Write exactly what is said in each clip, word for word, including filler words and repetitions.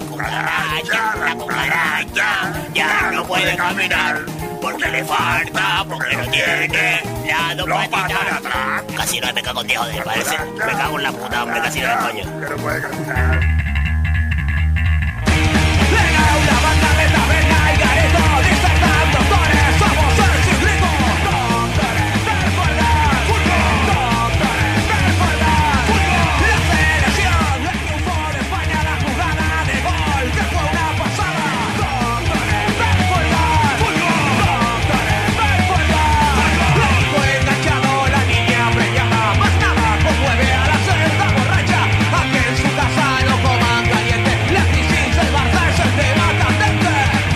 cucaracha, la cucaracha ya no puede caminar porque le falta, porque no tiene las dos patitas. Casi no me cago con Dios, joder, parece. Me cago en la puta, hombre, casi no me coño. Que no puede caminar. Venga, una banda de taberna y gareto, disfrazan doctores, somos el ciclismo. Doctores del Fuergar, doctores del Fuergar. La selección, el triunfo de España, la jugada de gol, que fue una pasada. Doctores del Fuergar, doctores del Fuergar. Le dijo enganchado la niña preñada, más nada conmueve a la celda borracha, a que en su casa no coman caliente. La crisis del Barça es el tema candente.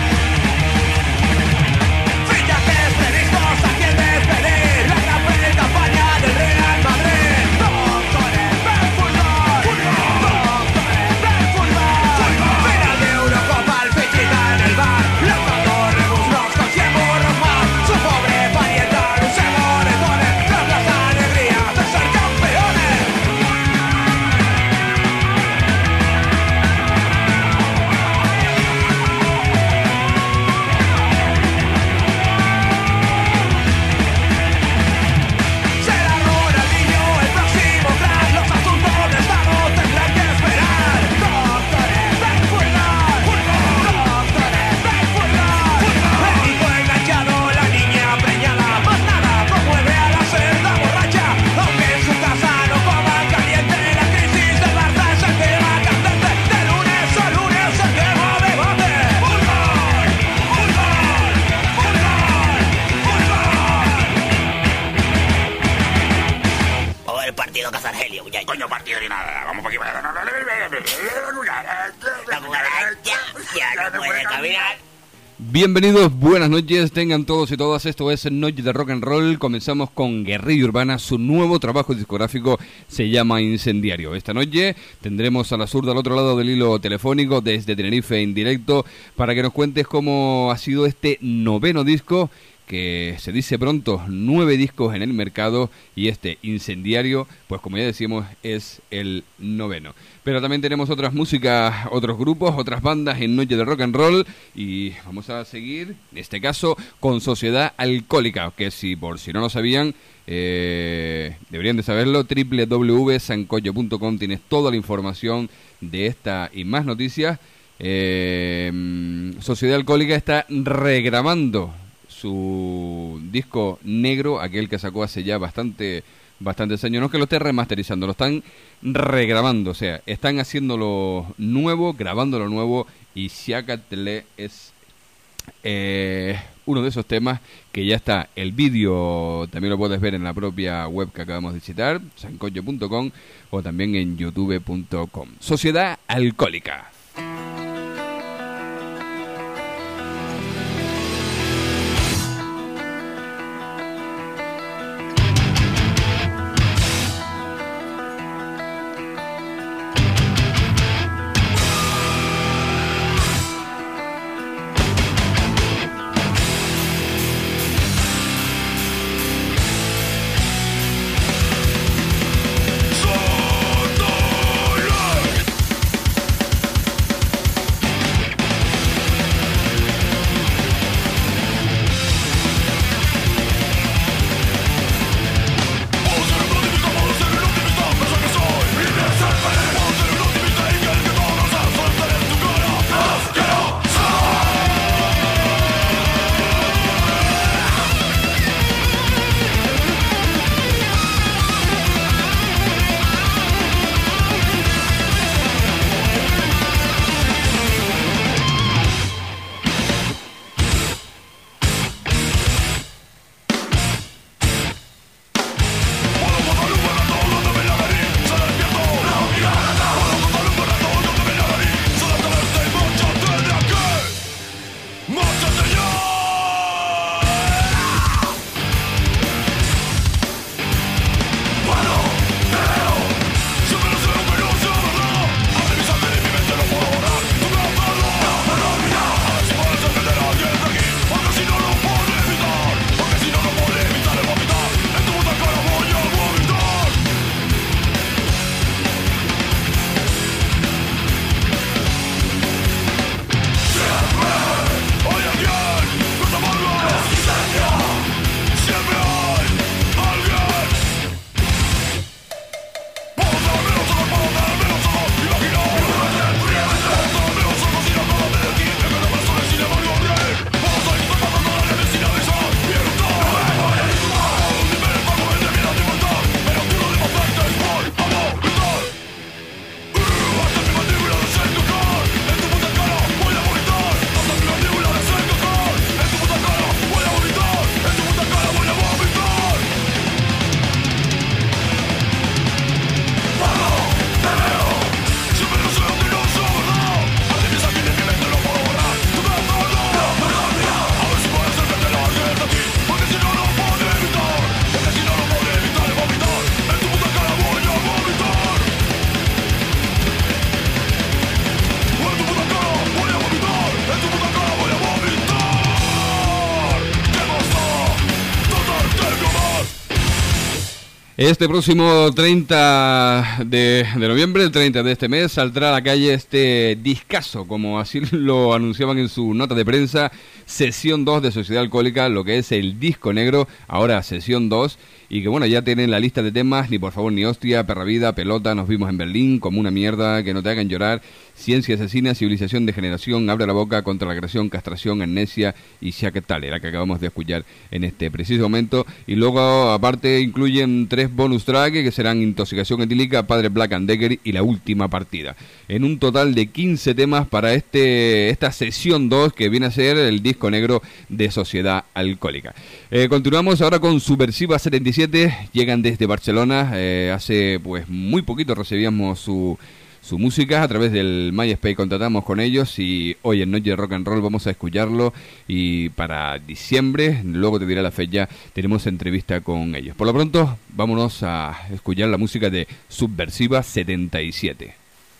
Fichajes previstos a quien despedir, la gran campaña del Real Madrid. Doctores del fútbol, doctores del fútbol. Final de Eurocopa, el Fichita en el bar, lanzando rebusnos con cien burros más. Su pobre parienta, luce moretones, tras las alegrías de ser campeones. Será Ronaldinho el próximo crack, los asuntos de Estado tendrán que esperar. Doctores del fútbol, doctores del fútbol. El hijo enganchado, la niña preñada, más nada conmueve a la celda borracha, aunque en su casa no coman caliente. La crisis del Barça es el tema candente, de lunes a lunes el tema debate. ¡Fútbol! ¡Fútbol! ¡Fútbol! O el partido Casargelio, muchachos. Coño, partido ni nada, vamos por aquí. La cucaracha ya no puede caminar. Bienvenidos, buenas noches, tengan todos y todas, esto es Noche de Rock and Roll. Comenzamos con Guerrilla Urbana, su nuevo trabajo discográfico se llama Incendiario. Esta noche tendremos a la zurda al otro lado del hilo telefónico desde Tenerife en directo para que nos cuentes cómo ha sido este noveno disco, que se dice pronto, nueve discos en el mercado, y este Incendiario, pues como ya decimos, es el noveno. Pero también tenemos otras músicas, otros grupos, otras bandas en Noche de Rock and Roll, y vamos a seguir, en este caso, con Sociedad Alcohólica, que si por si no lo sabían, eh, deberían de saberlo, doble u doble u doble u punto sancocho punto com, tienes toda la información de esta y más noticias. Eh, Sociedad Alcohólica está regrabando su disco negro, aquel que sacó hace ya bastante bastantes años. No es que lo esté remasterizando, lo están regrabando, o sea, están haciéndolo nuevo, grabándolo nuevo, y Siácatle es eh, uno de esos temas que ya está. El vídeo también lo puedes ver en la propia web que acabamos de citar, sancocho punto com, o también en youtube punto com. Sociedad Alcohólica. Solo Este próximo treinta de, de noviembre, el treinta de este mes, saldrá a la calle este discazo, como así lo anunciaban en su nota de prensa, Sesión dos de Sociedad Alcohólica, lo que es el disco negro, ahora Sesión dos, y que bueno, ya tienen la lista de temas, Ni por favor ni hostia, Perra vida, Pelota, Nos vimos en Berlín, Como una mierda, Que no te hagan llorar, Ciencia asesina, Civilización de generación, Abre la boca, Contra la creación, Castración, Amnesia y Shaketal, la que acabamos de escuchar en este preciso momento. Y luego aparte incluyen tres bonus tracks que serán Intoxicación etílica, Padre Black and Decker y La última partida. En un total de quince temas para este esta sesión dos que viene a ser el disco negro de Sociedad Alcohólica. Eh, continuamos ahora con Subversiva setenta y siete, llegan desde Barcelona, eh, hace pues muy poquito recibíamos su... su música a través del MySpace, contactamos con ellos y hoy en Noche de Rock and Roll vamos a escucharlo, y para diciembre, luego te diré la fecha, tenemos entrevista con ellos. Por lo pronto, vámonos a escuchar la música de Subversiva setenta y siete.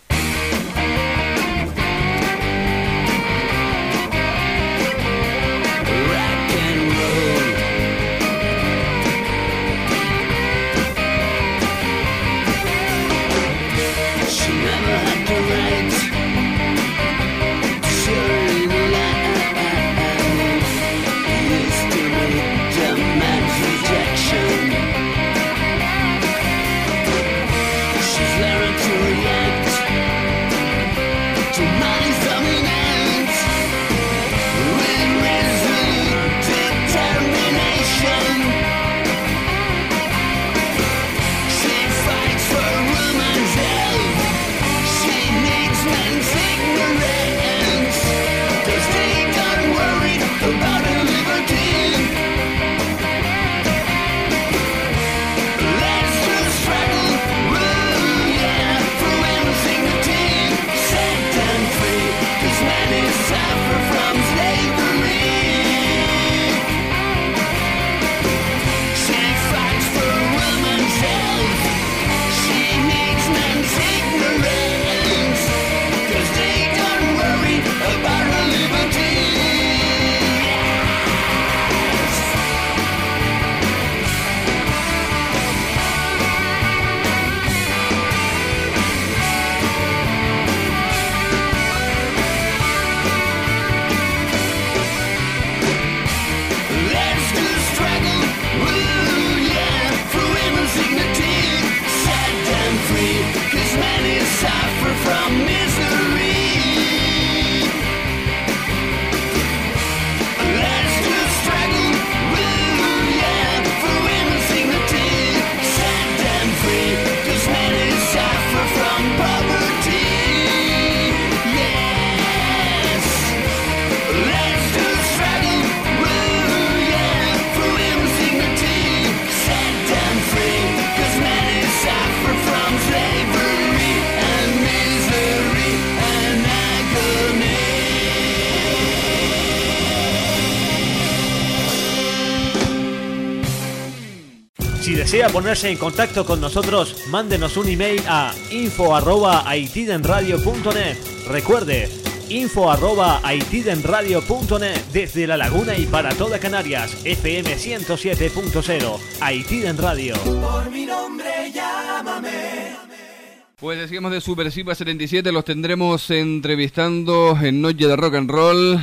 Si desea ponerse en contacto con nosotros, mándenos un email a info arroba aitidenradio punto net. Recuerde, info arroba aitidenradio punto net, desde La Laguna y para toda Canarias, F M ciento siete punto cero, Aitiden Radio. Por mi nombre llámame. Pues decíamos de Subversiva setenta y siete, los tendremos entrevistando en Noche de Rock and Roll,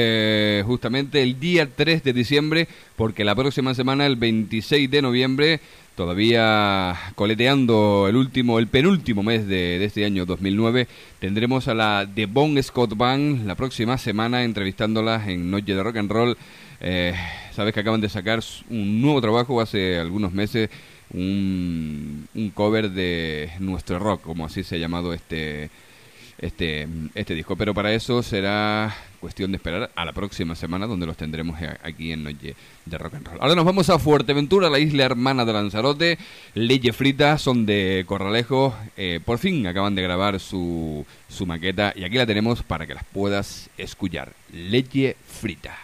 eh, justamente el día tres de diciembre, porque la próxima semana, el veintiséis de noviembre, todavía coleteando el último, el penúltimo mes de, de este año dos mil nueve, tendremos a la The Bon Scott Band la próxima semana entrevistándolas en Noche de Rock and Roll. Eh, sabes que acaban de sacar un nuevo trabajo hace algunos meses, un, un cover de Nuestro Rock, como así se ha llamado este este este disco, pero para eso será cuestión de esperar a la próxima semana, donde los tendremos aquí en Noche de Rock and Roll. Ahora nos vamos a Fuerteventura, la isla hermana de Lanzarote. Leye Frita, son de Corralejo, eh, por fin acaban de grabar su, su maqueta y aquí la tenemos para que las puedas escuchar. Leye Frita.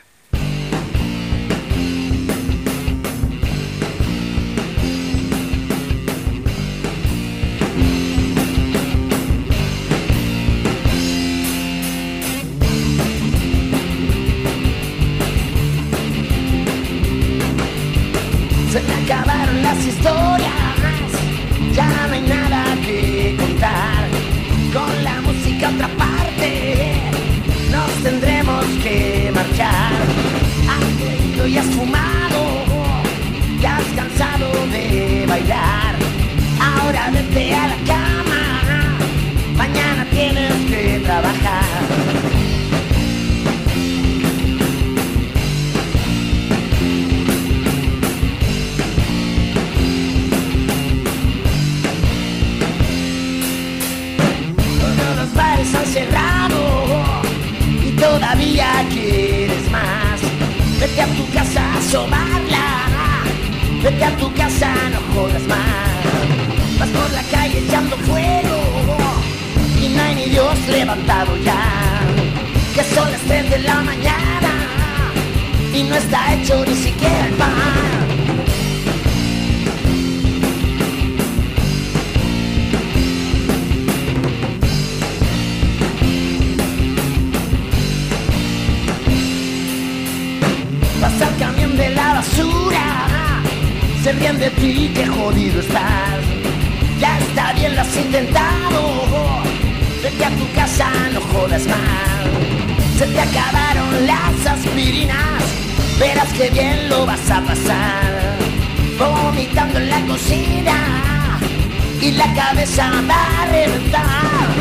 Se me acabaron las historias, y has fumado, ya has cansado de bailar. Ahora vete a la cama, mañana tienes que trabajar. Todos los bares han cerrado y todavía quieres más. Vete a tu casa a sobarla, vete a tu casa, no jodas más. Vas por la calle echando fuego y no hay ni Dios levantado ya. Que son las tres de la mañana y no está hecho ni siquiera el pan. Vas al camión de la basura, se ríen de ti, qué jodido estás. Ya está bien, lo has intentado, vete a tu casa, no jodas más. Se te acabaron las aspirinas, verás que bien lo vas a pasar. Vomitando en la cocina y la cabeza va a reventar.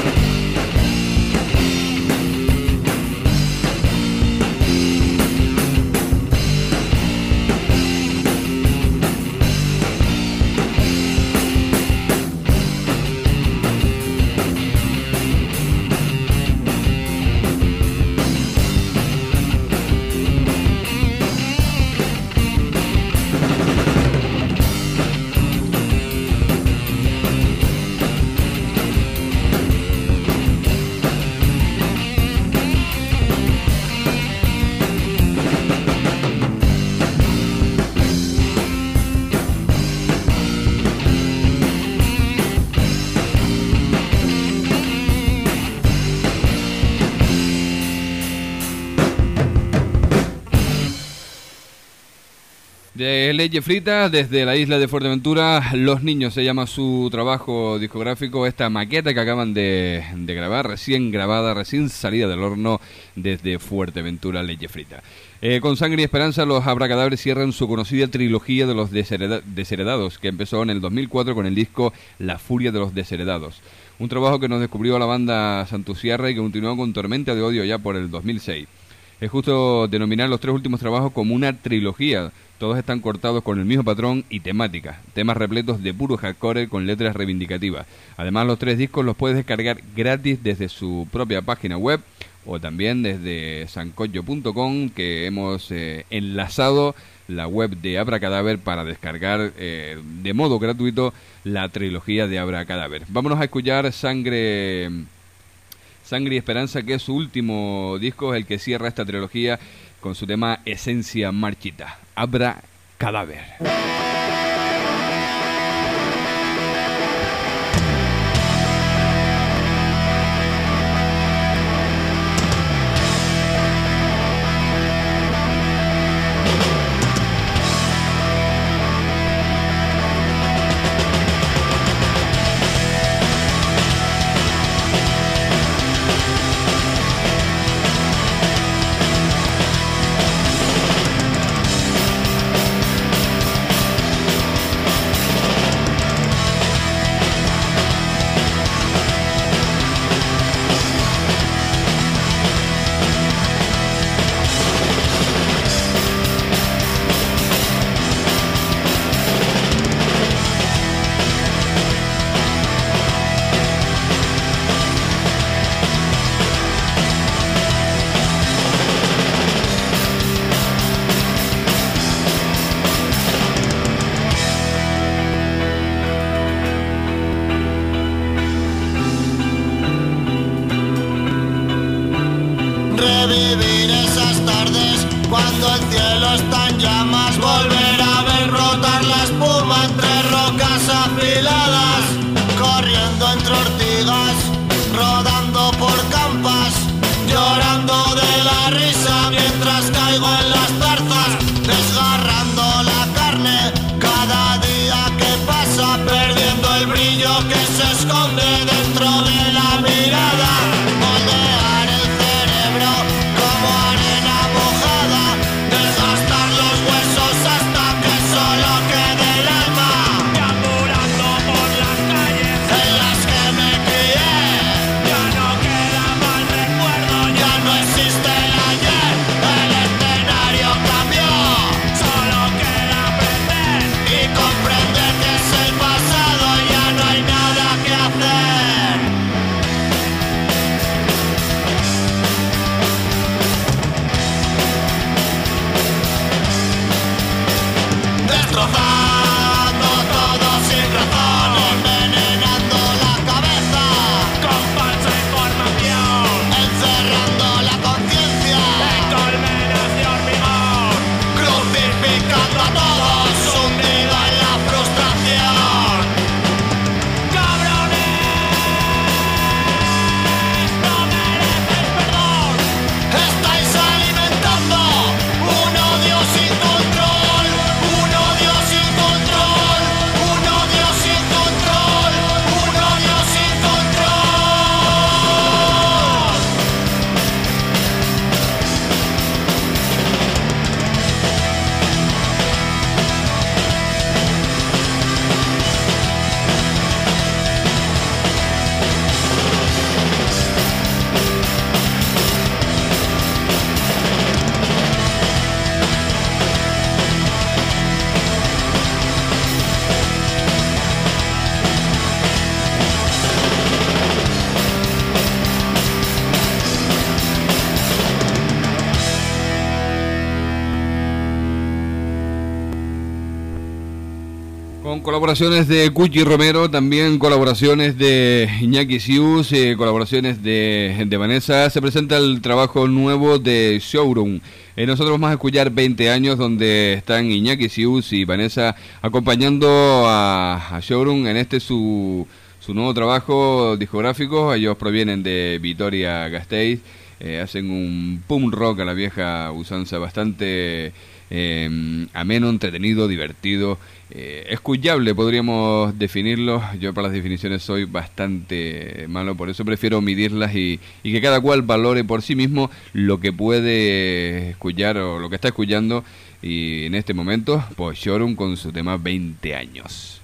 De Leche Frita, desde la isla de Fuerteventura, Los Niños se llama su trabajo discográfico, esta maqueta que acaban de, de grabar, recién grabada, recién salida del horno desde Fuerteventura, Leche Frita. Eh, con Sangre y Esperanza, los Abracadabres cierran su conocida trilogía de los deshereda- desheredados, que empezó en el dos mil cuatro con el disco La Furia de los Desheredados. Un trabajo que nos descubrió a la banda Santuciarra y que continuó con Tormenta de Odio ya por el dos mil seis. Es justo denominar los tres últimos trabajos como una trilogía. Todos están cortados con el mismo patrón y temática, temas repletos de puro hardcore con letras reivindicativas. Además, los tres discos los puedes descargar gratis desde su propia página web o también desde sancocho punto com, que hemos eh, enlazado la web de Abracadaver para descargar eh, de modo gratuito la trilogía de Abracadaver. Vámonos a escuchar Sangre... Sangre y Esperanza, que es su último disco, el que cierra esta trilogía con su tema Esencia Marchita, Abracadaver. Revivir esas tardes cuando el cielo está en llamas, volver a ver rotar la espuma entre rocas afiladas, corriendo entre ortigas, rodando por campas, llorando de la risa mientras caigo en las zarzas, desgarrando la carne cada día que pasa, perdiendo el brillo que se esconde dentro de la mirada. Moldear el cerebro como arena mojada, desgastar los Con colaboraciones de Cuchi Romero, también colaboraciones de Iñaki Sius, eh, colaboraciones de, de Vanessa. Se presenta el trabajo nuevo de Showroom. Eh, nosotros vamos a escuchar veinte años, donde están Iñaki Sius y Vanessa acompañando a, a Showroom en este su, su nuevo trabajo discográfico. Ellos provienen de Vitoria-Gasteiz, eh, hacen un punk rock a la vieja usanza, bastante eh, ameno, entretenido, divertido. Eh, escuchable podríamos definirlo. Yo para las definiciones soy bastante malo, por eso prefiero omitirlas y, y que cada cual valore por sí mismo lo que puede escuchar o lo que está escuchando. Y en este momento, pues Showroom con su tema veinte años.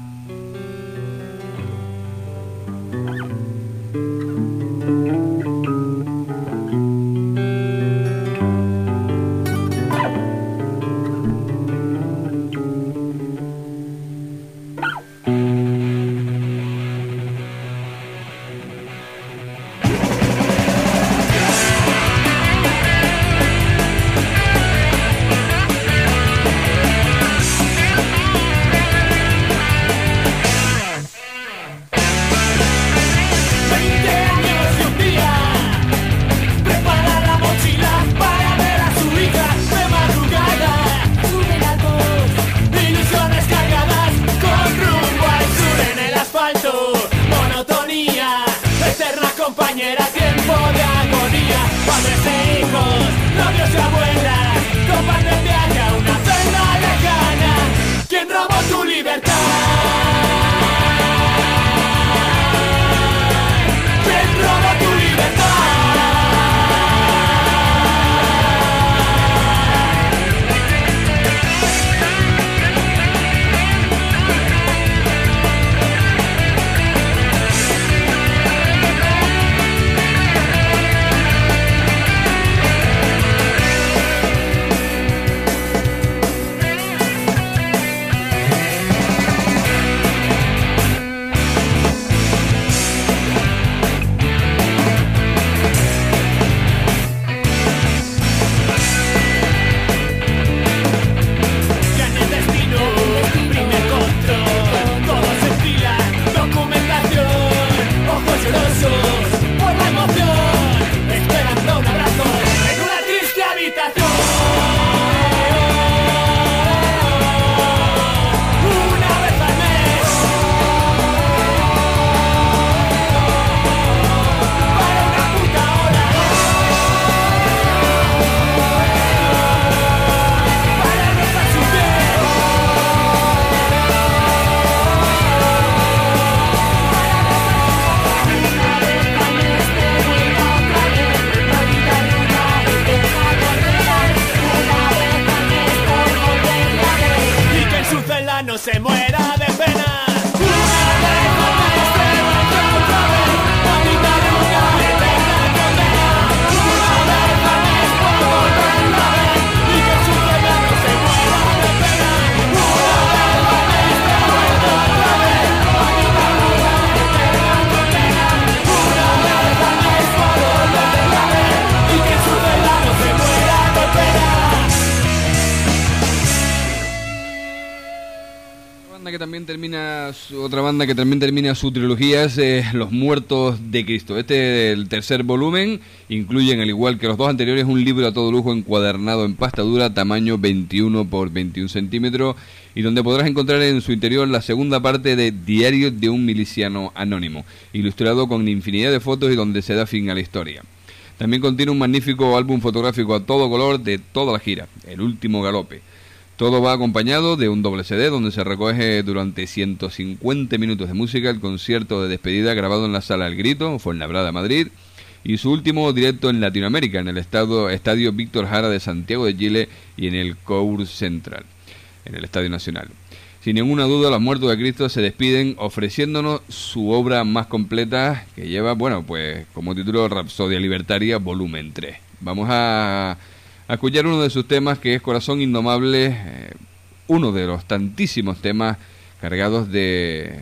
Termina su, otra banda que también termina su trilogía es eh, Los Muertos de Cristo. Este, el tercer volumen, incluyen, al igual que los dos anteriores, un libro a todo lujo encuadernado en pasta dura, tamaño veintiuno por veintiuno centímetros, y donde podrás encontrar en su interior la segunda parte de Diario de un miliciano anónimo, ilustrado con infinidad de fotos y donde se da fin a la historia. También contiene un magnífico álbum fotográfico a todo color de toda la gira, El Último Galope. Todo va acompañado de un doble C D donde se recoge durante ciento cincuenta minutos de música el concierto de despedida grabado en la Sala El Grito, Fuenlabrada, Madrid, y su último directo en Latinoamérica, en el estado, Estadio Víctor Jara de Santiago de Chile y en el Cour Central, en el Estadio Nacional. Sin ninguna duda, Los Muertos de Cristo se despiden ofreciéndonos su obra más completa, que lleva, bueno, pues como título Rapsodia Libertaria, volumen tres. Vamos a... a escuchar uno de sus temas, que es Corazón Indomable, eh, uno de los tantísimos temas cargados de,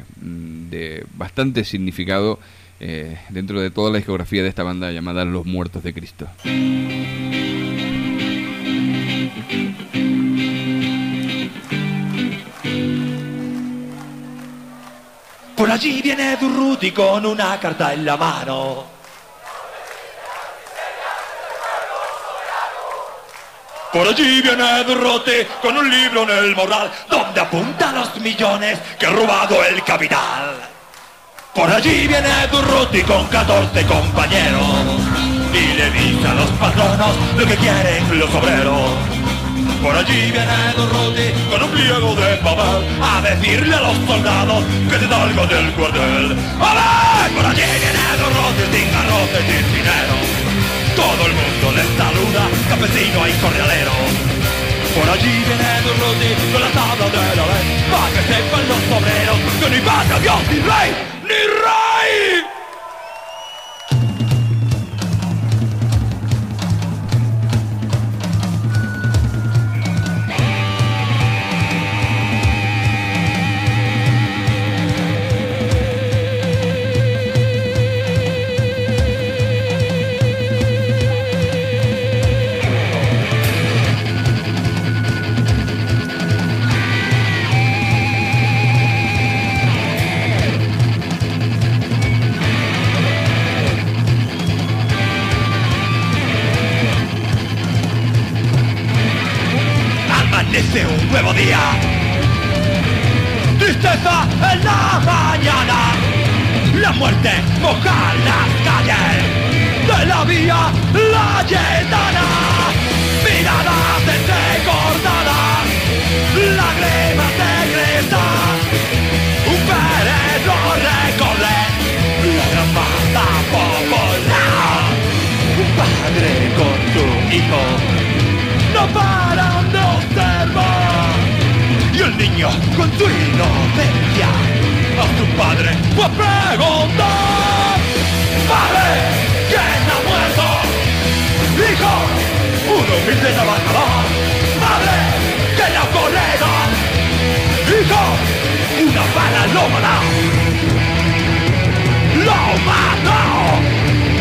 de bastante significado eh, dentro de toda la discografía de esta banda llamada Los Muertos de Cristo. Por allí viene Durruti con una carta en la mano. Por allí viene Durruti con un libro en el morral donde apunta los millones que ha robado el capital. Por allí viene Durruti con catorce compañeros y le dice a los patronos lo que quieren los obreros. Por allí viene Durruti con un pliego de papel a decirle a los soldados que te salgan del cuartel. ¡Ale! Por allí viene Durruti sin garrote, sin dinero. Todo el mundo le saluda, campesino y corralero. Por allí viene Durruti con la tabla de la ley, para que sepan los obreros que ni patria, Dios, ni rey, ni rey. Amanece un nuevo día, tristeza en la mañana, la muerte moja las calles de la vía Layetana, miradas entrecortadas, lágrimas negritas, un perro recorre la gran masa popular, un padre con su hijo no paran de observar, y el niño con su inocencia a su padre fue a preguntar: ¡Padre! ¿Quién ha muerto? ¡Hijo! ¡Un humilde trabajador! ¡Madre! ¿Quién ha ocurrido? ¡Hijo! ¡Una bala lo mató! ¡Lo mató!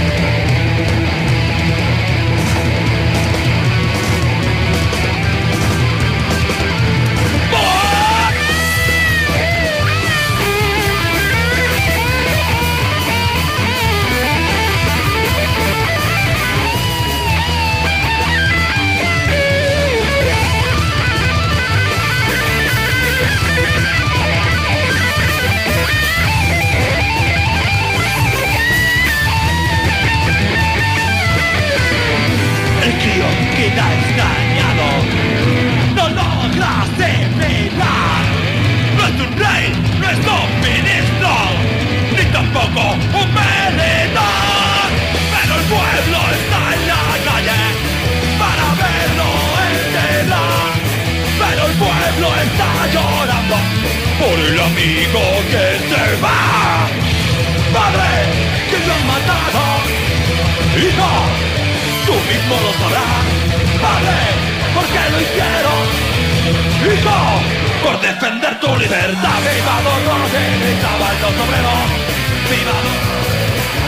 El crío queda extrañado, no logra asimilar. No es un rey, no es un ministro, ni tampoco un militar. Pero el pueblo está en la calle para verlo enterar. Pero el pueblo está llorando por el amigo que se va. Padre, que lo han matado. Hijo, tú mismo lo sabrás. Padre, ¿por qué lo hicieron? Hijo, por defender tu libertad. ¡Viva Durruti! Gritaban los obreros. ¡Viva Durruti!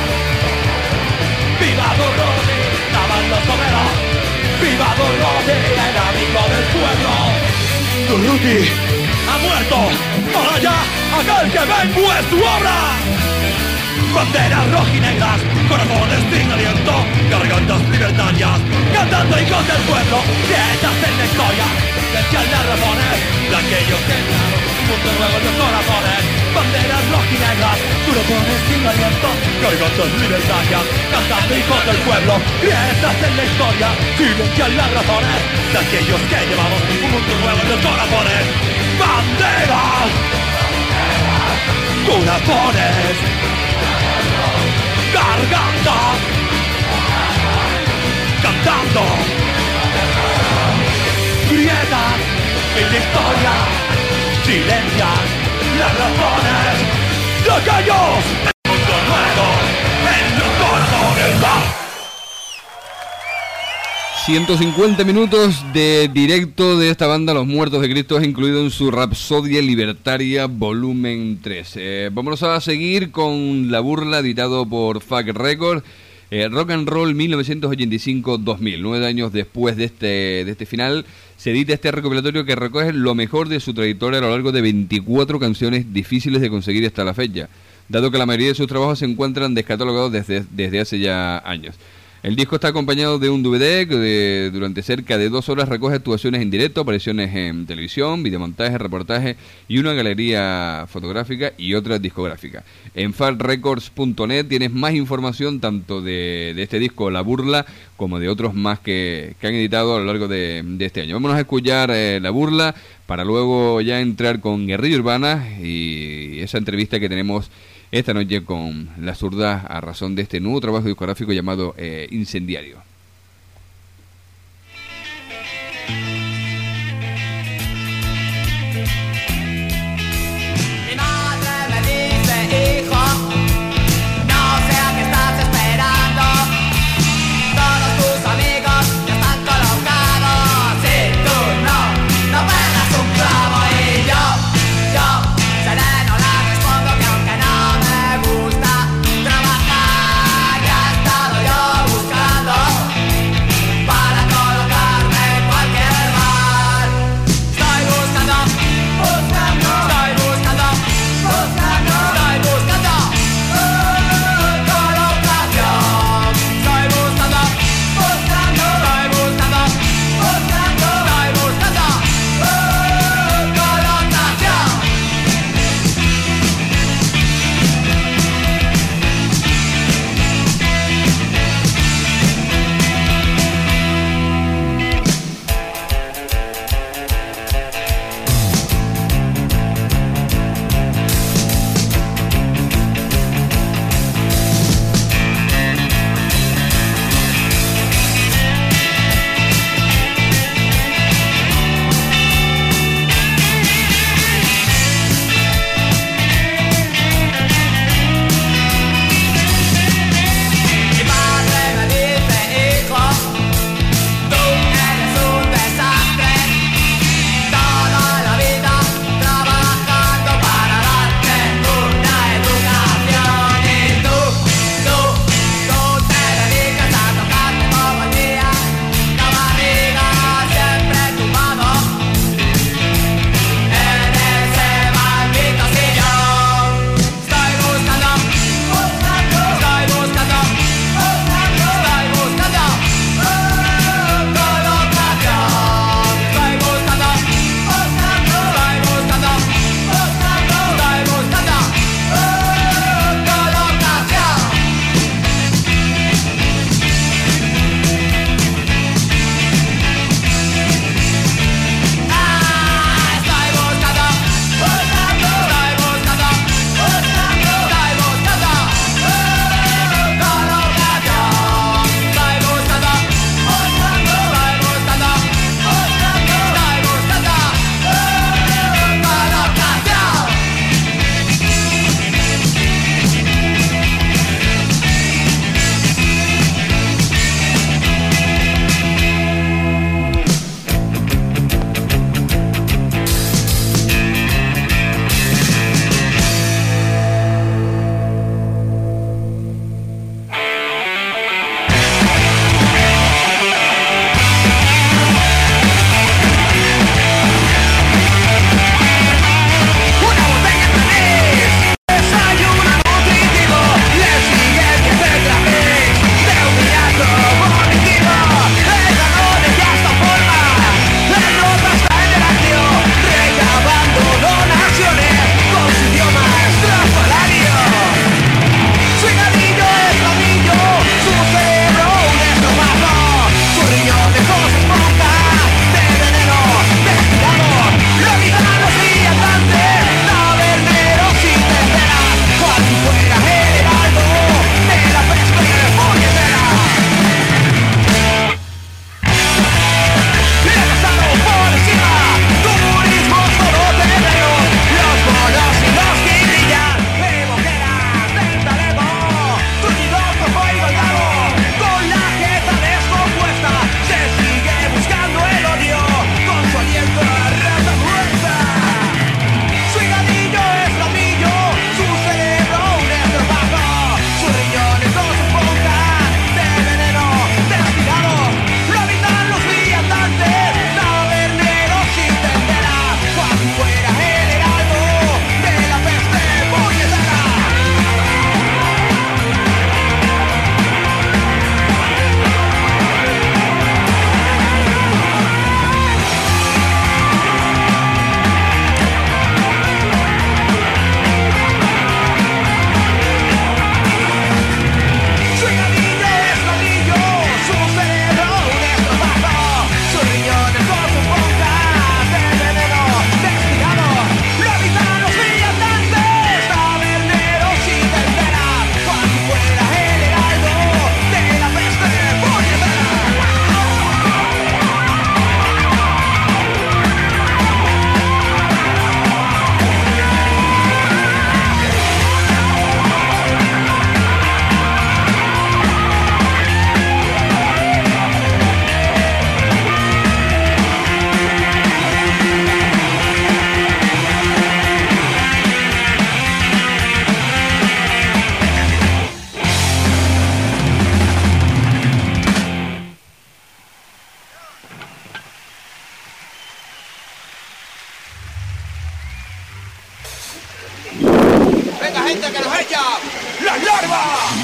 ¡Viva Durruti! Gritaban los obreros. ¡Viva Durruti! El amigo del pueblo. Durruti ha muerto. Ahora ya, aquel que vengó es su obra. Banderas rojinegras, corazones sin aliento, gargantas libertarias, cantando hijos del pueblo, piezas en la historia, decían las razones de aquellos que entraron un mundo nuevo en los corazones. Banderas rojinegras, corazones sin aliento, gargantas libertarias, cantando hijos del pueblo, piezas en la historia, silencian las razones de aquellos que llevamos un mundo nuevo en los corazones. Banderas, corazones, garganta, cantando, grietas en la historia, silencian las razones de aquellos mundo nuevo en los corazones. ciento cincuenta minutos de directo de esta banda Los Muertos de Cristo, incluido en su Rapsodia Libertaria volumen tres. Eh, vámonos a seguir con La Burla, editado por Fuck Records. Eh, Rock and Roll mil novecientos ochenta y cinco dos mil, nueve años después de este, de este final, se edita este recopilatorio que recoge lo mejor de su trayectoria a lo largo de veinticuatro canciones difíciles de conseguir hasta la fecha, dado que la mayoría de sus trabajos se encuentran descatalogados desde, desde hace ya años. El disco está acompañado de un D V D que de, durante cerca de dos horas recoge actuaciones en directo, apariciones en televisión, videomontaje, reportaje y una galería fotográfica y otra discográfica. En fat records punto net tienes más información tanto de, de este disco La Burla como de otros más que, que han editado a lo largo de, de este año. Vámonos a escuchar eh, La Burla para luego ya entrar con Guerrilla Urbana y esa entrevista que tenemos esta noche con La Zurda a razón de este nuevo trabajo discográfico llamado eh, Incendiario. Mi madre me dice, hijo, no sé a qué estás esperando. Todos tus amigos ya están colocados. Si tú no, no pegas un clavo. Y yo, yo, sereno la respondo que aunque no me gusta trabajar, ya he estado yo buscando para colocarme en cualquier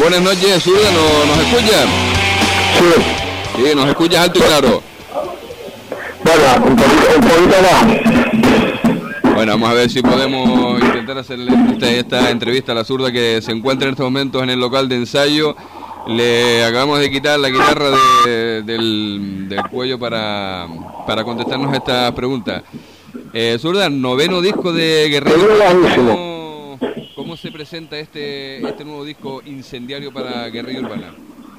Buenas noches, Zurda, ¿nos, nos escuchas? Sí. Sí, nos escuchas alto y claro. Bueno, un poquito, un poquito más. Bueno, vamos a ver si podemos intentar hacerle esta, esta entrevista a la Zurda, que se encuentra en estos momentos en el local de ensayo. Le acabamos de quitar la guitarra de, del, del cuello para, para contestarnos estas preguntas. Eh, Zurda, noveno disco de Guerrero. ¿Cómo, ¿Cómo se presenta este, este nuevo disco Incendiario para Guerrilla Urbana?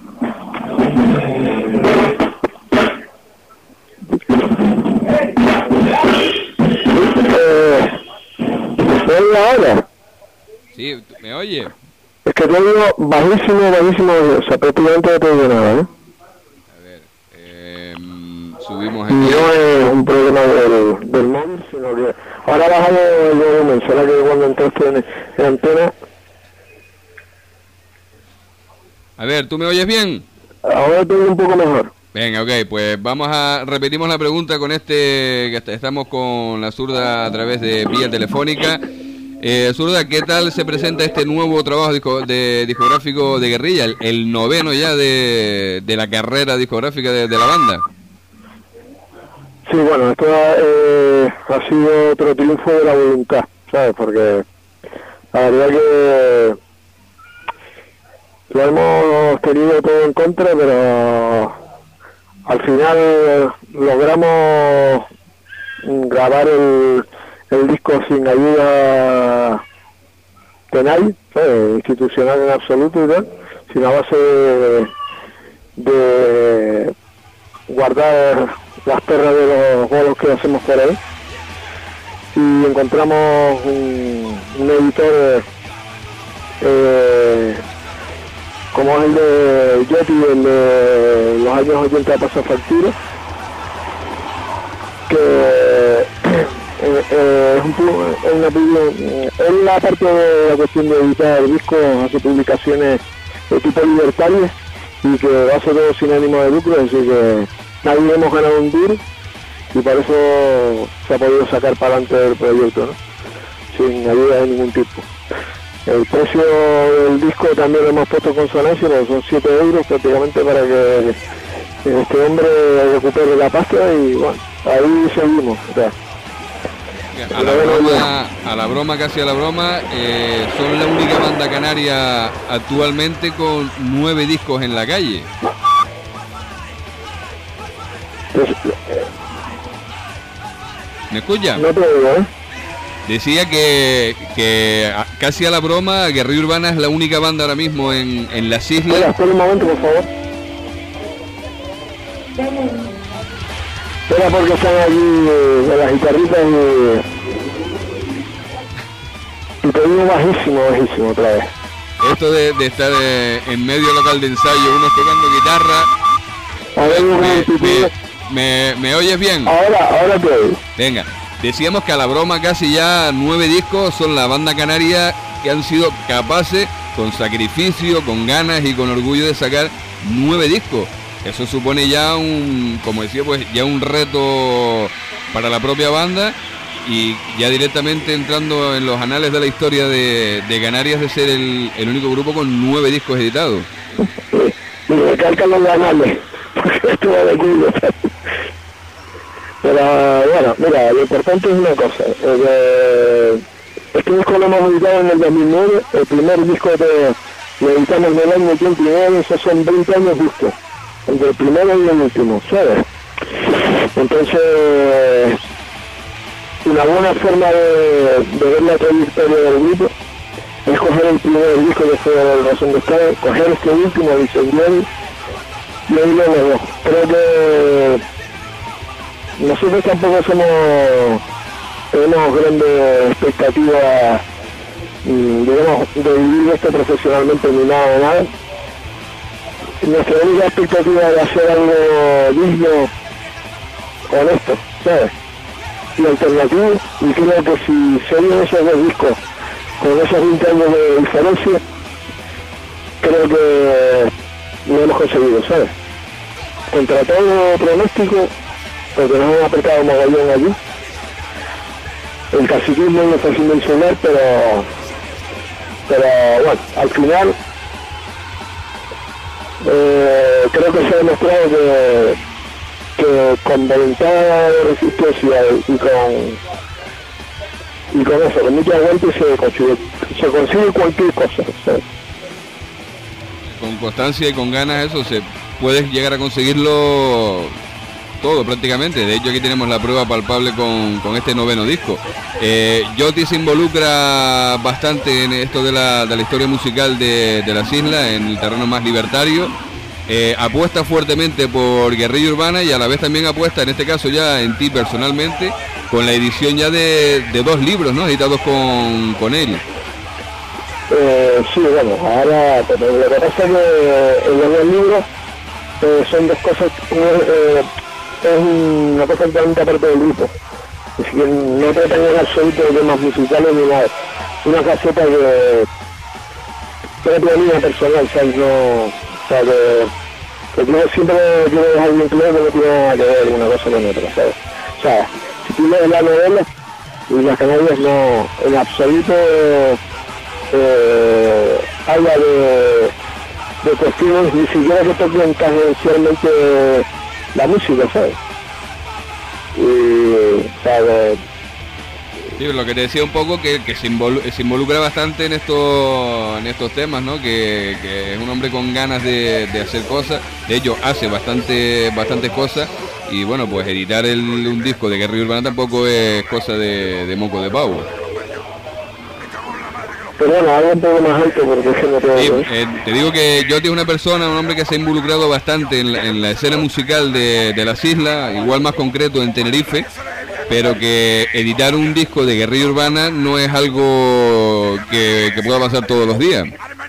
Eh, ¿Me oye ahora? Sí, ¿me oye? Es que tengo bajísimo, bajísimo, o sea, prácticamente no tengo nada, ¿eh? A ver, eh, subimos aquí. Y no es un problema del, del móvil, sino que ahora bajamos el volumen. ¿Será que cuando entraste en, en antena? A ver, ¿tú me oyes bien? Ahora tengo un poco mejor. Venga, ok, pues vamos a repetimos la pregunta con este, que estamos con la Zurda a través de vía telefónica. Eh, Zurda, ¿qué tal se presenta este nuevo trabajo disco, de discográfico de Guerrilla, el, el noveno ya de, de la carrera discográfica de, de la banda? Sí, bueno, esto eh, ha sido otro triunfo de la voluntad, ¿sabes? Porque la verdad que lo hemos tenido todo en contra, pero al final eh, logramos grabar el, el disco sin ayuda de nadie, ¿sabes? Institucional en absoluto y tal, sino a base de, de guardar las perras de los bolos que hacemos por ahí, y encontramos un, un editor eh, como es el de Yeti, el de los años ochenta de Paso Factura, que eh, eh, es, un, es, una, es la parte de la cuestión de editar el disco, hace publicaciones de tipo libertario y que va a ser todo sin ánimo de lucro, así que nadie hemos ganado un duro y por eso se ha podido sacar para adelante el proyecto, ¿no? Sin ayuda de ningún tipo. El precio del disco también lo hemos puesto en consonancia, pero son siete euros prácticamente para que este hombre recupere la pasta y bueno, ahí seguimos. O sea, a, la broma, a la broma, casi a la broma, eh, son la única banda canaria actualmente con nueve discos en la calle. ¿Me escucha? No te oigo, ¿eh? Decía que, que casi a la broma, Guerrilla Urbana es la única banda ahora mismo en, en las islas. Espera, espera un momento, por favor. Espera, porque están allí eh, las guitarritas y, y te digo bajísimo, bajísimo otra vez. Esto de, de estar eh, en medio local de ensayo, unos tocando guitarra. A ver, me, me, me, ¿Me oyes bien? Ahora, ahora te oigo. Venga. Decíamos que a la broma casi ya nueve discos son la banda canaria que han sido capaces, con sacrificio, con ganas y con orgullo de sacar nueve discos. Eso supone ya un, como decía, pues ya un reto para la propia banda y ya directamente entrando en los anales de la historia de, de Canarias de ser el, el único grupo con nueve discos editados. Y recalcan los anales, porque esto va de culo. Pero bueno, mira, lo importante es una cosa. Eh, este disco lo hemos editado en el dos mil nueve, el primer disco que lo editamos en el año ochenta y nueve, esos son veinte años justo, entre el primero y el último, ¿sabes? Entonces, una buena forma de, de ver la trayectoria del grupo es coger el primer disco que fue el Razón de Estado, coger este último, el Incendiario, y ahí lo logró. Creo que nosotros tampoco somos, tenemos grandes expectativas, digamos, de vivir esto profesionalmente ni nada de nada. Nuestra única expectativa de hacer algo digno, honesto, ¿sabes? Y alternativo, y creo que si se oyen esos dos discos con esos veinte años de diferencia, creo que lo hemos conseguido, ¿sabes? Contra todo pronóstico, porque nos han apretado un mogollón allí. El caciquismo no fue sin mencionar, pero, pero bueno, al final eh, creo que se ha demostrado que, que con voluntad de resistencia y con y con eso, con mucho aguante se consigue, se consigue cualquier cosa, ¿sabes? Con constancia y con ganas eso se puede llegar a conseguirlo todo prácticamente. De hecho aquí tenemos la prueba palpable con, con este noveno disco. eh, Yoti se involucra bastante en esto de la, de la historia musical de, de las islas, en el terreno más libertario. eh, apuesta fuertemente por Guerrilla Urbana y a la vez también apuesta, en este caso ya en ti personalmente, con la edición ya de, de dos libros, ¿no?, editados con, con él. Eh, sí, bueno, ahora pero lo que pasa es que en los dos libros eh, son dos cosas, eh, es una cosa totalmente aparte del grupo, es decir, no tratan en absoluto de temas musicales ni nada, una caseta que propia mía personal, ¿sabes? No, o sea, que, que yo siempre quiero dejar bien claro que no tiene nada que ver una cosa con otra, ¿sabes? O sea, si tú lees la novela y las canarias no, en absoluto Eh, habla de, de cuestiones ni siquiera que toquen tangencialmente la música, ¿sabes? Y, ¿sabes? Sí, lo que te decía un poco que, que se, involu se involucra bastante en estos en estos temas, ¿no? Que, que es un hombre con ganas de, de hacer cosas. De hecho, hace bastante bastantes cosas. Y bueno, pues editar el, un disco de Guerrilla Urbana tampoco es cosa de, de moco de pavo. Pero bueno, algo un poco más alto porque es que no tengo... Sí, eh, te digo que Yoti es una persona, un hombre que se ha involucrado bastante en la, en la escena musical de, de las islas, igual más concreto en Tenerife, pero que editar un disco de Guerrilla Urbana no es algo que, que pueda pasar todos los días.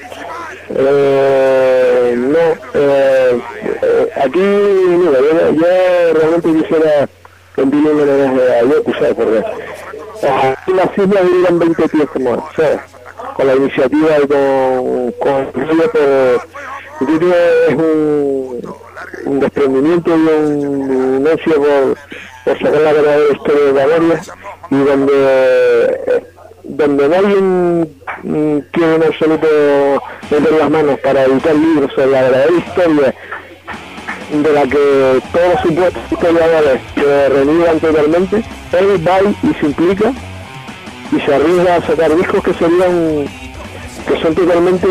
Eh, no, eh, eh, aquí, mira, yo, yo realmente quisiera rendirle un homenaje a Yoti, ¿sabes? Porque aquí las islas duran veinte pies como, ¿sabes? Con la iniciativa y con, con el pero yo creo que es un, un desprendimiento y un necio por, por sacar la verdadera historia de Canarias, y donde donde nadie mm, quiere en absoluto meter las manos para editar libros sobre la verdadera historia de la que todos los supuestos historiadores se reniegan totalmente. Él va y se implica y se arriesga a sacar discos que serían, que son totalmente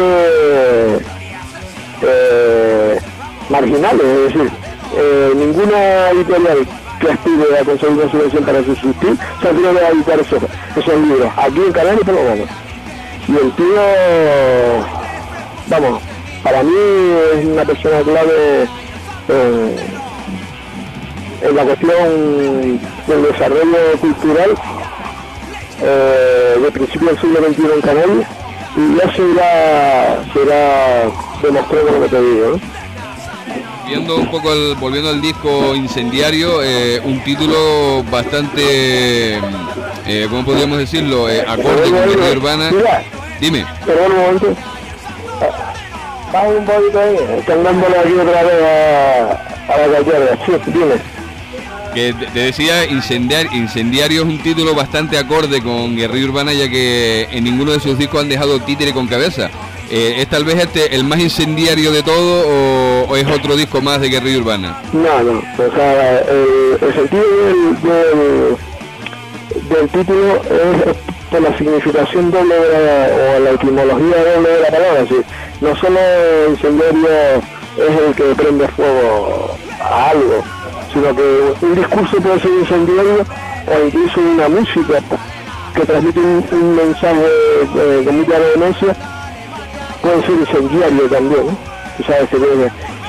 eh, marginales, es decir, eh, ninguna editorial que aspire a conseguir una subvención para subsistir se atreve a editar esos, esos libros, aquí en Canarias por lo menos. Y el tío, vamos, para mí es una persona clave eh, en la cuestión del desarrollo cultural Eh, de principio del siglo veintiuno en Canarias, y ya se irá, se irá demostrando lo que te digo, ¿no? Viendo un poco el, volviendo al disco Incendiario, eh, un título bastante, eh, ¿cómo podríamos decirlo? Eh, acorde con Guerrilla Urbana. Mira, dime. Perdón un momento. Baja un poquito ahí, están dándole aquí otra vez a, a la gallarda. Sí, dime. Que te decía, Incendiar, Incendiario es un título bastante acorde con Guerrilla Urbana, ya que en ninguno de sus discos han dejado títere con cabeza. Eh, ¿Es tal vez este el más incendiario de todo o, o es otro disco más de Guerrilla Urbana? No, no, o sea, el, el sentido del, del, del título es por la significación doble de la, o la etimología doble de la palabra, ¿sí? No solo incendiario es el que prende fuego a algo, sino que un discurso puede ser incendiario o incluso una música que transmite un, un mensaje eh, con mucha vehemencia puede ser incendiario también, ¿no? Tú sabes que tiene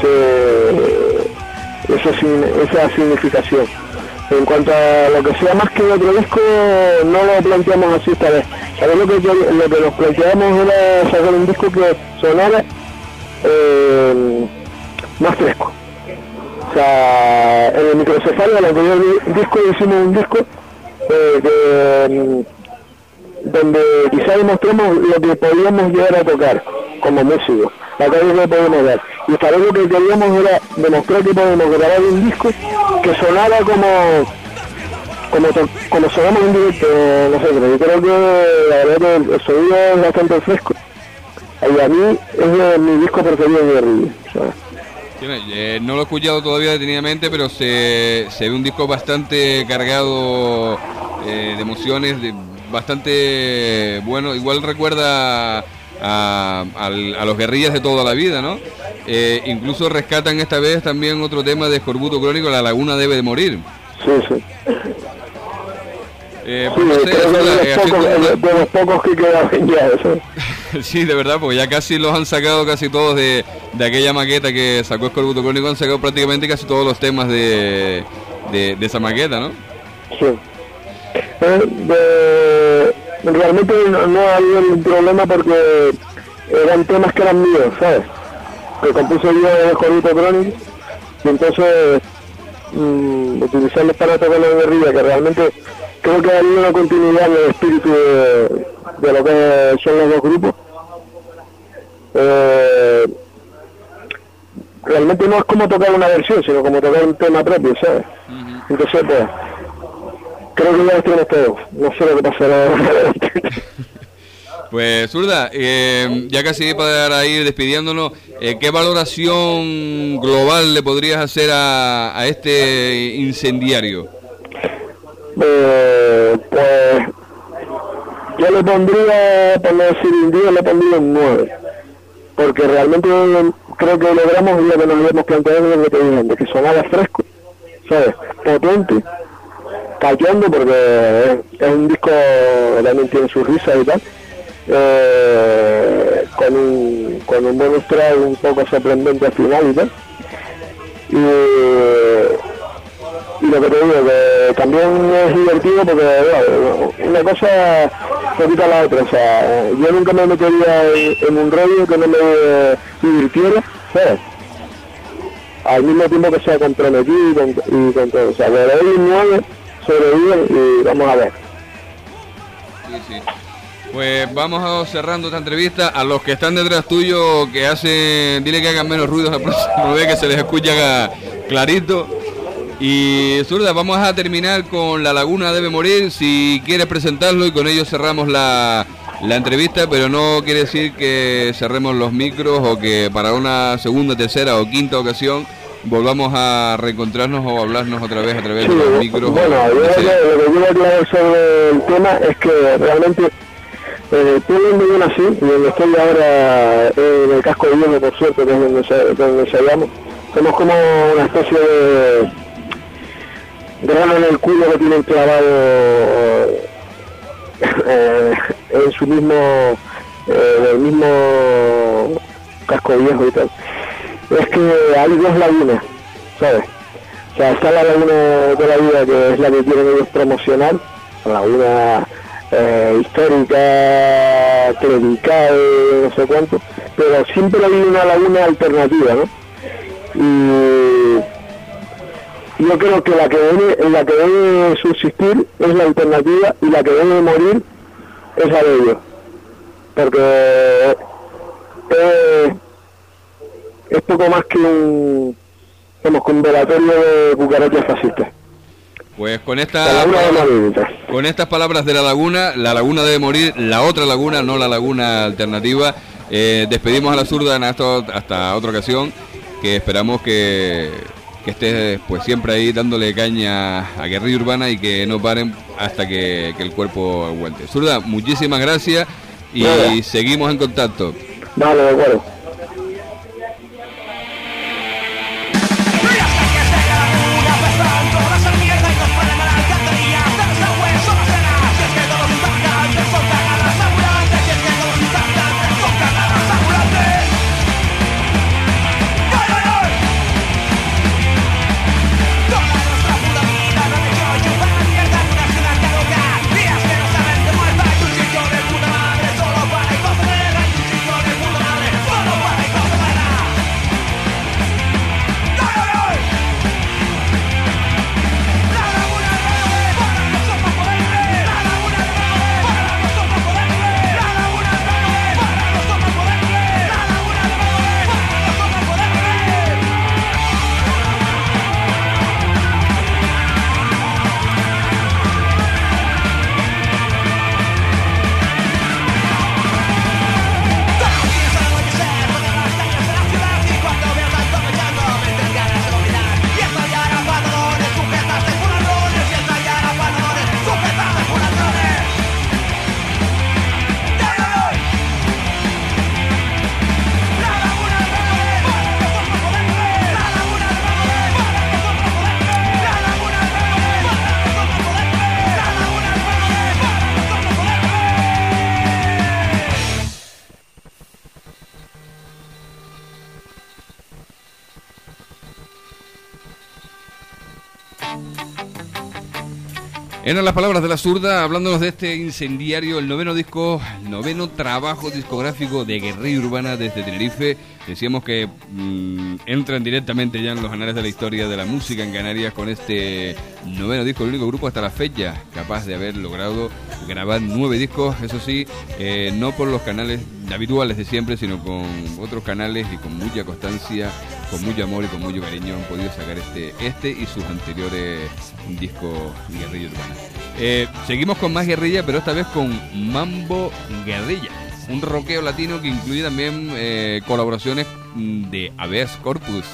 esa, esa significación. En cuanto a lo que sea más que otro disco, no lo planteamos así esta vez. ¿Sabes lo que, lo que nos planteamos era sacar un disco que sonara eh, más fresco? O sea, en el Microcefalia, el anterior disco, hicimos un disco eh, que, donde quizá demostramos lo que podíamos llegar a tocar como músicos, la calidad que podíamos dar. Y esta vez lo que queríamos era demostrar que podemos grabar un disco que sonara como como, como sonamos en directo nosotros. Yo creo que la verdad que el, el sonido es bastante fresco. Y a mí es mi disco preferido de Guerrilla, ¿sabes? Eh, no lo he escuchado todavía detenidamente, pero se, se ve un disco bastante cargado eh, de emociones, de, bastante bueno. Igual recuerda a, a, a los guerrillas de toda la vida, ¿no? Eh, incluso rescatan esta vez también otro tema de Escorbuto Crónico, La Laguna debe de morir. Sí, sí. Eh, sí, pues no sé, creo que eso, de, eh, los pocos, una... de, de los pocos que quedan ya, eso. Sí, de verdad, porque ya casi los han sacado casi todos de, de aquella maqueta que sacó Escorbuto Crónico, han sacado prácticamente casi todos los temas de, de, de esa maqueta, ¿no? Sí. Eh, de, realmente no, no había ningún problema porque eran temas que eran míos, ¿sabes? Que compuse yo de Escorbuto Crónico, y entonces mmm, utilizarlos para tocar la guerrilla, que realmente creo que hay una continuidad en el espíritu de, de lo que son los dos grupos. Eh, realmente no es como tocar una versión, sino como tocar un tema propio, ¿sabes? Uh-huh. Entonces, pues, creo que ya los tienes todos. No sé lo que pasará. Pues, Zurda, eh, ya casi para ir despidiéndonos, eh, ¿qué valoración global le podrías hacer a, a este incendiario? Eh, pues yo le pondría, por no decir un día, le pondría un nueve, porque realmente creo que logramos lo que nos habíamos planteado en lo que te dije antes, que sonaba fresco, ¿sabes? Potente, cachondo, porque es, es un disco que también tiene su risa y tal, eh, con un con un bonus track un poco sorprendente al final y tal, y Y lo que te digo, que también es divertido porque bueno, una cosa no quita la otra. O sea, yo nunca me metería en, en un rollo que no me divirtiera, ¿sabes? Al mismo tiempo que sea comprometido y con, y con todo. O sea, que le doy un nueve, sobrevive y vamos a ver. Sí, sí. Pues vamos cerrando esta entrevista. A los que están detrás tuyo, que hacen, dile que hagan menos ruidos la próxima vez, que se les escucha clarito. Y Zurda, vamos a terminar con La Laguna debe morir, si quieres presentarlo, y con ello cerramos la, la entrevista, pero no quiere decir que cerremos los micros o que para una segunda, tercera o quinta ocasión volvamos a reencontrarnos o hablarnos otra vez a través sí, de los micros. Bueno, yo lo que quiero aclarar sobre el tema es que realmente eh, tú en Medellín así, y donde estoy ahora en el casco de Viejo, por suerte, que es donde, donde ensayamos, somos como una especie de grano en el culo que tienen clavado eh, en su mismo eh, el mismo casco viejo y tal. Es que hay dos lagunas, ¿sabes? O sea, está la laguna de la vida, que es la que quieren ellos promocionar, la laguna eh, histórica, clerical, no sé cuánto, pero siempre hay una laguna alternativa, ¿no? Y yo creo que la que debe, la que debe subsistir es la alternativa, y la que debe morir es la de ellos, porque es, es poco más que un, como un velatorio de cucarachas fascistas. Pues con esta con estas palabras de la laguna, la laguna debe morir, la otra laguna, no la laguna alternativa. Eh, despedimos a la Zurda hasta, hasta otra ocasión, que esperamos que que estés pues siempre ahí dándole caña a Guerrilla Urbana y que no paren hasta que, que el cuerpo aguante. Zurda, muchísimas gracias y vale, seguimos en contacto. Vale, de acuerdo. Solo para encontrar un sitio de puta madre, Eran las palabras de la zurda hablándonos de este incendiario, el noveno disco, el noveno trabajo discográfico de Guerrilla Urbana desde Tenerife. Decíamos que mmm, entran directamente ya en los anales de la historia de la música en Canarias con este noveno disco, el único grupo hasta la fecha capaz de haber logrado grabar nueve discos, eso sí, eh, no por los canales habituales de siempre, sino con otros canales y con mucha constancia, con mucho amor y con mucho cariño han podido sacar este, este y sus anteriores discos Guerrilla Urbana. Eh, seguimos con más guerrilla, pero esta vez con Mambo Guerrilla, un rockeo latino que incluye también eh, colaboraciones de Habeas Corpus.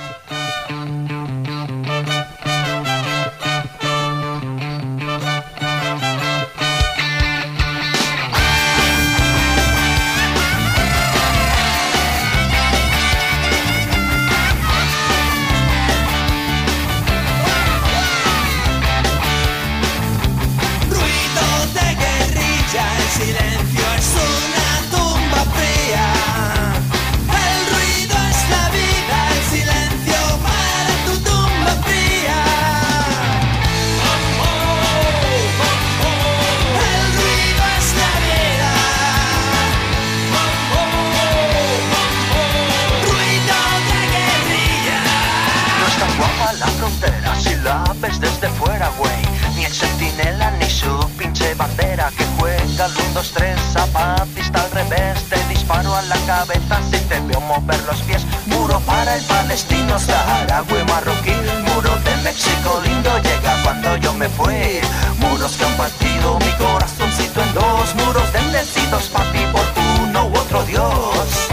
Desde fuera, güey, ni el centinela ni su pinche bandera que juega el uno, dos, tres, zapatista al revés, te disparo a la cabeza si te veo mover los pies. Muro para el palestino, saharaui, marroquí, muro de México lindo llega cuando yo me fui. Muros que han partido mi corazoncito en dos, muros bendecidos papi por uno u otro Dios.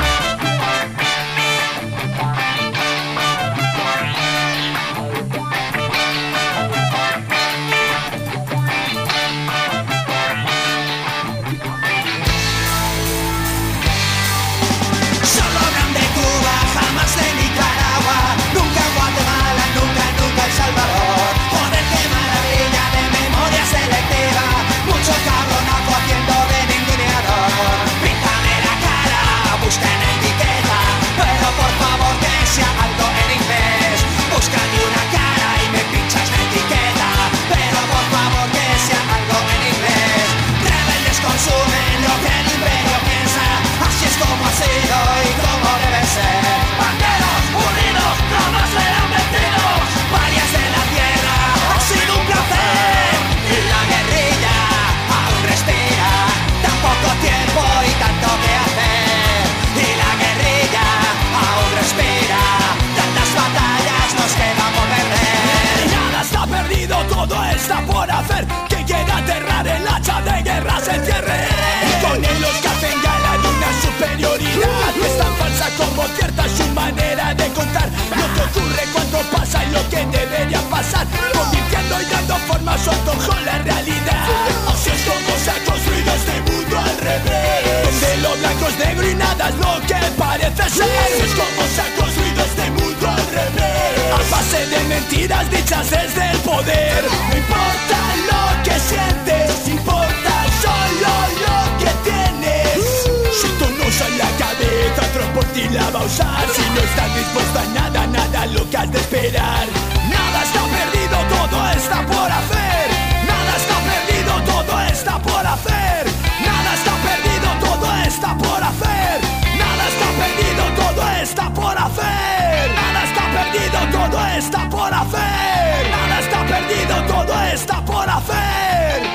Convirtiendo y dando forma a su antojo la realidad. Así es como se ha construido este mundo al revés, donde lo blanco es negro y nada es lo que parece ser. Así es como se ha construido este mundo al revés, a base de mentiras dichas desde el poder. No importa lo que sientes, importa solo lo que tienes. Si tú no usas la cabeza, otro por ti la va a usar. Si no estás dispuesto a nada, nada lo que has de esperar. Nada está perdido, todo está por hacer. Nada está perdido, todo está por hacer. Nada está perdido, todo está por hacer. Nada está perdido, todo está por hacer. Nada está perdido, todo está por hacer. Nada está perdido, todo está por hacer.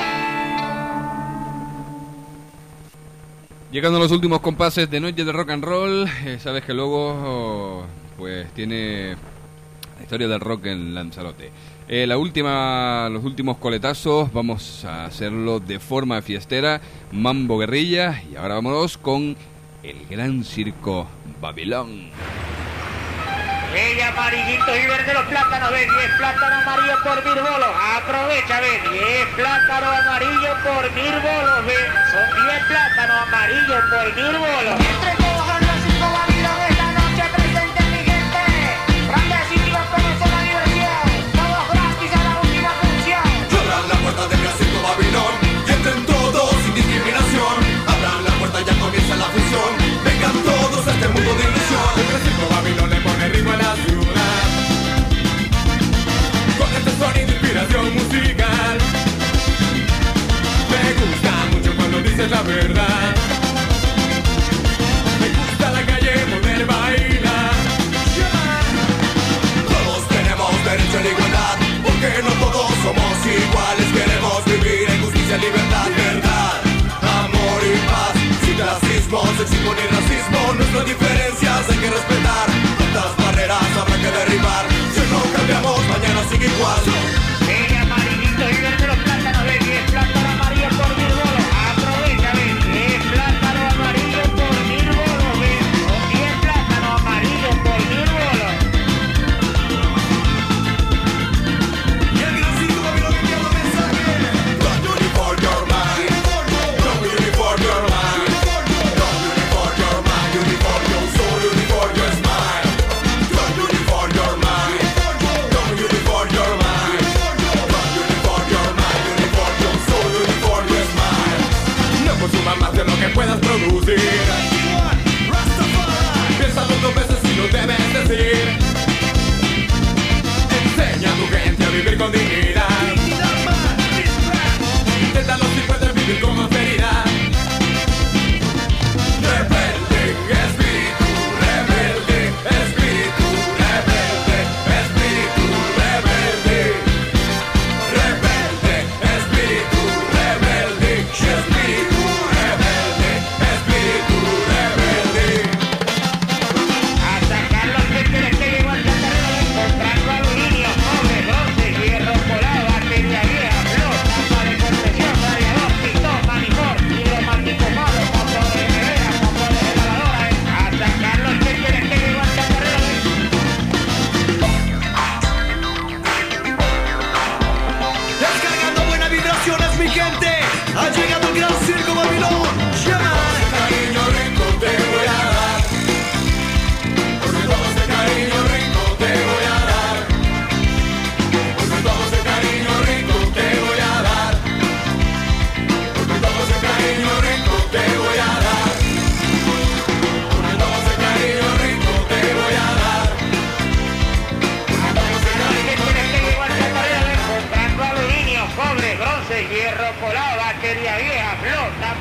Llegando a los últimos compases de Noche de Rock and Roll, eh, sabes que luego pues tiene la historia del rock en Lanzarote. Eh, la última, los últimos coletazos vamos a hacerlo de forma fiestera, Mambo Guerrilla, y ahora vámonos con el Gran Circo Babilón. Ella amarillito y verde los plátanos, ven, diez plátanos amarillos por mil bolos, aprovecha, ven, diez plátanos amarillos por mil bolos, ven, son diez plátanos amarillos por mil bolos. Entre todos el Gran Circo Babilón esta noche presente mi gente, grandes sitios comenzó la diversión, todos gratis a la última función. Abran la puerta del Gran Circo Babilón y entren todos sin discriminación. Abran la puerta, ya comienza la función, vengan todos a este mundo de ilusión. El Gran Circo Babilón le pone ritmo a la ciudad. Con este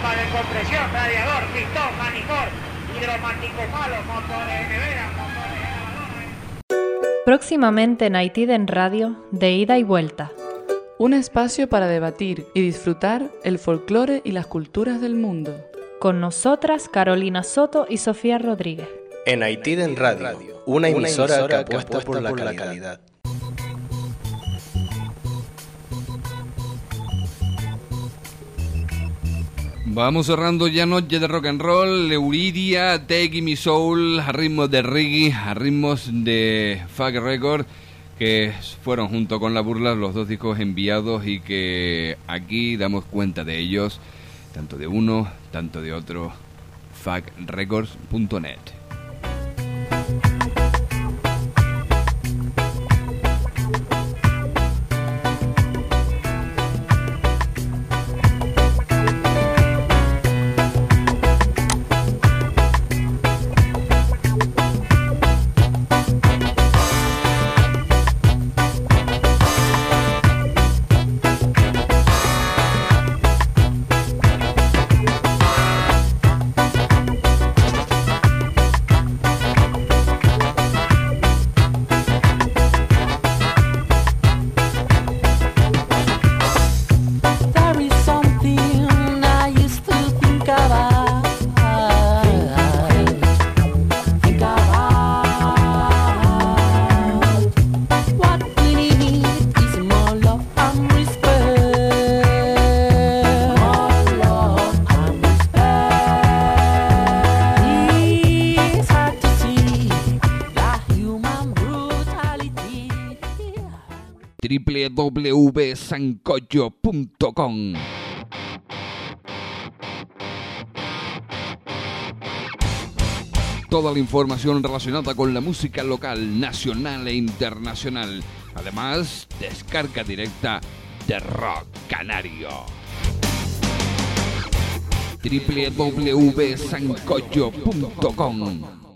bomba de compresión, radiador, pistón, manifor, hidromático malo, motores de nevera, motores de lavadora. Próximamente en Haitiden Radio, de ida y vuelta. Un espacio para debatir y disfrutar el folclore y las culturas del mundo. Con nosotras, Carolina Soto y Sofía Rodríguez. En Haitiden Radio, una emisora, una emisora que apuesta por la calidad. calidad. Vamos cerrando ya noche de rock and roll, Euridia, Take Me Soul, a ritmos de reggae, a ritmos de Fag Record, que fueron junto con La Burla los dos discos enviados y que aquí damos cuenta de ellos, tanto de uno, tanto de otro, fag records punto net. w w w punto sancocho punto com. Toda la información relacionada con la música local, nacional e internacional. Además, descarga directa de Rock Canario. w w w punto sancocho punto com.